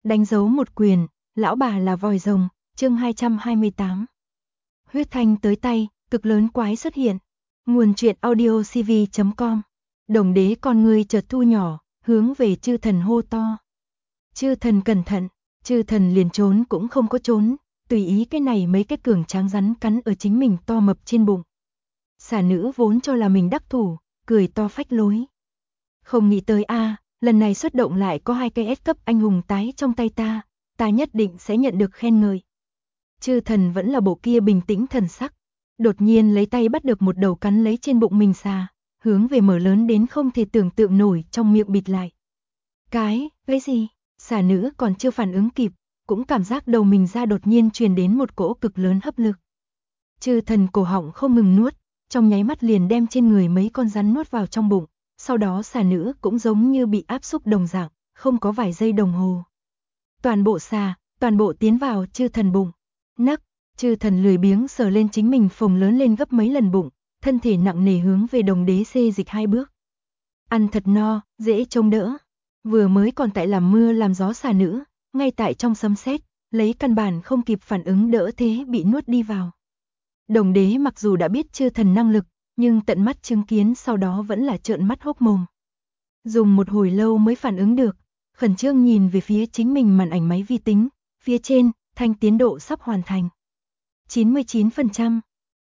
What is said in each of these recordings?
Đánh dấu một quyền, lão bà là vòi rồng, chương 228. Huyết thanh tới tay, cực lớn quái xuất hiện. Nguồn truyện audio cv.com. Đồng đế con ngươi chợt thu nhỏ, hướng về chư thần hô to. Chư thần cẩn thận, chư thần liền trốn cũng không có trốn, tùy ý cái này mấy cái cường tráng rắn cắn ở chính mình to mập trên bụng. Xà nữ vốn cho là mình đắc thủ, cười to phách lối. Không nghĩ tới lần này xuất động lại có 2 cây S cấp anh hùng tái trong tay ta nhất định sẽ nhận được khen ngợi. Chư thần vẫn là bộ kia bình tĩnh thần sắc, đột nhiên lấy tay bắt được một đầu cắn lấy trên bụng mình xà, hướng về mở lớn đến không thể tưởng tượng nổi trong miệng bịt lại. Cái gì? Xà nữ còn chưa phản ứng kịp, cũng cảm giác đầu mình ra đột nhiên truyền đến một cỗ cực lớn hấp lực. Chư thần cổ họng không ngừng nuốt, trong nháy mắt liền đem trên người mấy con rắn nuốt vào trong bụng. Sau đó xà nữ cũng giống như bị áp xúc đồng dạng, không có vài giây đồng hồ. Toàn bộ xà, toàn bộ tiến vào chư thần bụng. Nắc, chư thần lười biếng sờ lên chính mình phồng lớn lên gấp mấy lần bụng, thân thể nặng nề hướng về đồng đế xê dịch 2 bước. Ăn thật no, dễ trông đỡ. Vừa mới còn tại làm mưa làm gió xà nữ, ngay tại trong sấm sét, lấy căn bản không kịp phản ứng đỡ thế bị nuốt đi vào. Đồng đế mặc dù đã biết chư thần năng lực, nhưng tận mắt chứng kiến sau đó vẫn là trợn mắt hốc mồm. Dùng một hồi lâu mới phản ứng được, khẩn trương nhìn về phía chính mình màn ảnh máy vi tính, phía trên, thanh tiến độ sắp hoàn thành. 99%,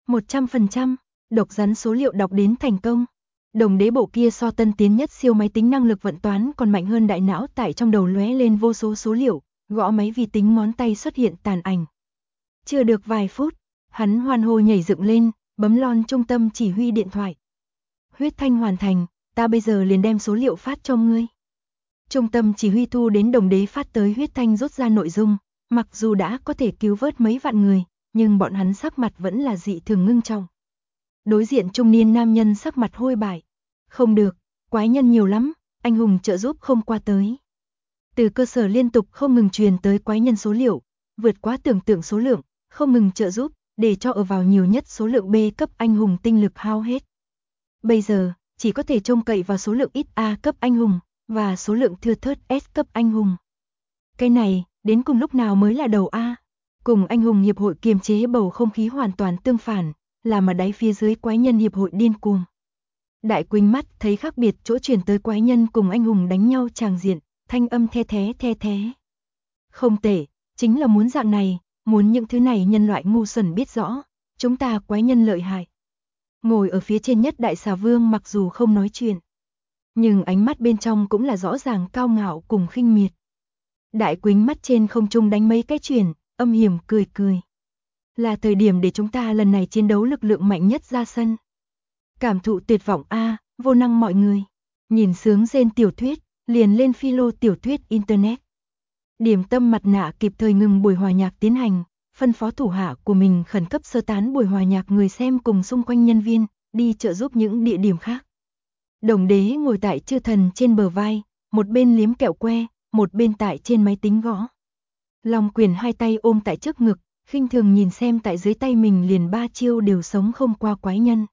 100%, độc rắn số liệu đọc đến thành công. Đồng đế bộ kia so tân tiến nhất siêu máy tính năng lực vận toán còn mạnh hơn đại não tại trong đầu lóe lên vô số số liệu, gõ máy vi tính ngón tay xuất hiện tàn ảnh. Chưa được vài phút, hắn hoan hô nhảy dựng lên, bấm lon trung tâm chỉ huy điện thoại. Huyết thanh hoàn thành, ta bây giờ liền đem số liệu phát cho ngươi. Trung tâm chỉ huy thu đến đồng đế phát tới huyết thanh rút ra nội dung, mặc dù đã có thể cứu vớt mấy vạn người, nhưng bọn hắn sắc mặt vẫn là dị thường ngưng trọng. Đối diện trung niên nam nhân sắc mặt hôi bại. Không được, quái nhân nhiều lắm, anh hùng trợ giúp không qua tới. Từ cơ sở liên tục không ngừng truyền tới quái nhân số liệu, vượt quá tưởng tượng số lượng, không ngừng trợ giúp, để cho ở vào nhiều nhất số lượng B cấp anh hùng tinh lực hao hết. Bây giờ, chỉ có thể trông cậy vào số lượng ít A cấp anh hùng, và số lượng thưa thớt S cấp anh hùng. Cái này, đến cùng lúc nào mới là đầu A? Cùng anh hùng hiệp hội kiềm chế bầu không khí hoàn toàn tương phản, là mà đáy phía dưới quái nhân hiệp hội điên cuồng. Đại Quỳnh mắt thấy khác biệt chỗ chuyển tới quái nhân cùng anh hùng đánh nhau tràng diện, thanh âm the thế. Không tệ, chính là muốn dạng này, muốn những thứ này nhân loại ngu xuẩn biết rõ, chúng ta quái nhân lợi hại. Ngồi ở phía trên nhất đại xà vương mặc dù không nói chuyện, nhưng ánh mắt bên trong cũng là rõ ràng cao ngạo cùng khinh miệt. Đại Quỳnh mắt trên không trung đánh mấy cái chuyển, âm hiểm cười. Là thời điểm để chúng ta lần này chiến đấu lực lượng mạnh nhất ra sân. Cảm thụ tuyệt vọng vô năng mọi người. Nhìn sướng rên tiểu thuyết, liền lên philo tiểu thuyết internet. Điểm tâm mặt nạ kịp thời ngừng buổi hòa nhạc tiến hành, phân phó thủ hạ của mình khẩn cấp sơ tán buổi hòa nhạc người xem cùng xung quanh nhân viên, đi trợ giúp những địa điểm khác. Đồng đế ngồi tại chư thần trên bờ vai, một bên liếm kẹo que, một bên tại trên máy tính gõ. Long Quyền 2 tay ôm tại trước ngực, khinh thường nhìn xem tại dưới tay mình liền 3 chiêu đều sống không qua quái nhân.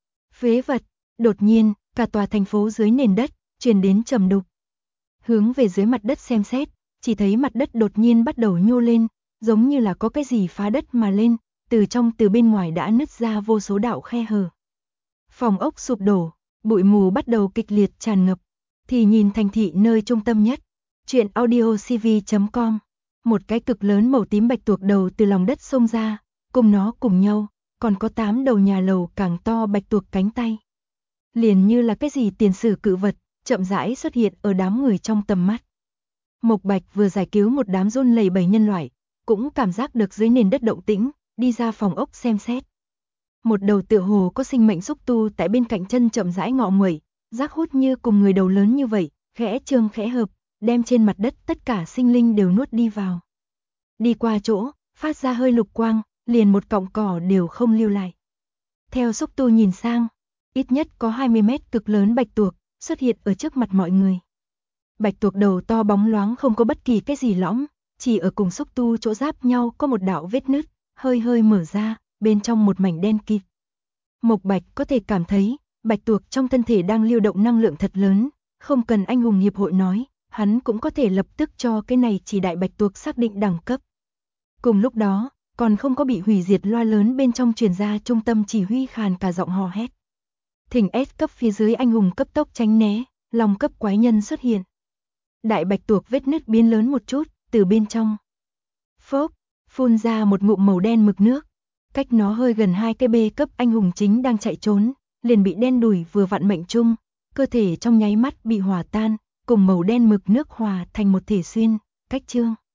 Phế vật, đột nhiên, cả tòa thành phố dưới nền đất, truyền đến trầm đục. Hướng về dưới mặt đất xem xét, chỉ thấy mặt đất đột nhiên bắt đầu nhô lên, giống như là có cái gì phá đất mà lên, từ trong từ bên ngoài đã nứt ra vô số đạo khe hở. Phòng ốc sụp đổ, bụi mù bắt đầu kịch liệt tràn ngập, thì nhìn thành thị nơi trung tâm nhất. Truyện audio cv.com. Một cái cực lớn màu tím bạch tuộc đầu từ lòng đất xông ra, cùng nó cùng nhau, còn có 8 đầu nhà lầu càng to bạch tuộc cánh tay. Liền như là cái gì tiền sử cự vật, chậm rãi xuất hiện ở đám người trong tầm mắt. Mộc Bạch vừa giải cứu một đám run lẩy bẩy nhân loại, cũng cảm giác được dưới nền đất động tĩnh, đi ra phòng ốc xem xét. Một đầu tựa hồ có sinh mệnh xúc tu tại bên cạnh chân chậm rãi ngọ nguậy, rác hút như cùng người đầu lớn như vậy, khẽ trương khẽ hợp, đem trên mặt đất tất cả sinh linh đều nuốt đi vào. Đi qua chỗ, phát ra hơi lục quang, liền một cọng cỏ đều không lưu lại. Theo xúc tu nhìn sang, ít nhất có 20 mét cực lớn bạch tuộc xuất hiện ở trước mặt mọi người. Bạch tuộc đầu to bóng loáng không có bất kỳ cái gì lõm, chỉ ở cùng xúc tu chỗ giáp nhau có một đạo vết nứt, hơi mở ra, bên trong một mảnh đen kịt. Mộc Bạch có thể cảm thấy, bạch tuộc trong thân thể đang lưu động năng lượng thật lớn, không cần anh hùng hiệp hội nói, hắn cũng có thể lập tức cho cái này chỉ đại bạch tuộc xác định đẳng cấp. Cùng lúc đó, còn không có bị hủy diệt loa lớn bên trong truyền ra trung tâm chỉ huy khàn cả giọng hò hét. Thỉnh S cấp phía dưới anh hùng cấp tốc tránh né, long cấp quái nhân xuất hiện. Đại bạch tuộc vết nứt biến lớn một chút, từ bên trong. Phốc, phun ra một ngụm màu đen mực nước. Cách nó hơi gần 2 cái B cấp anh hùng chính đang chạy trốn, liền bị đen đủi vừa vặn mệnh trung, cơ thể trong nháy mắt bị hòa tan, cùng màu đen mực nước hòa thành một thể xuyên, cách chương.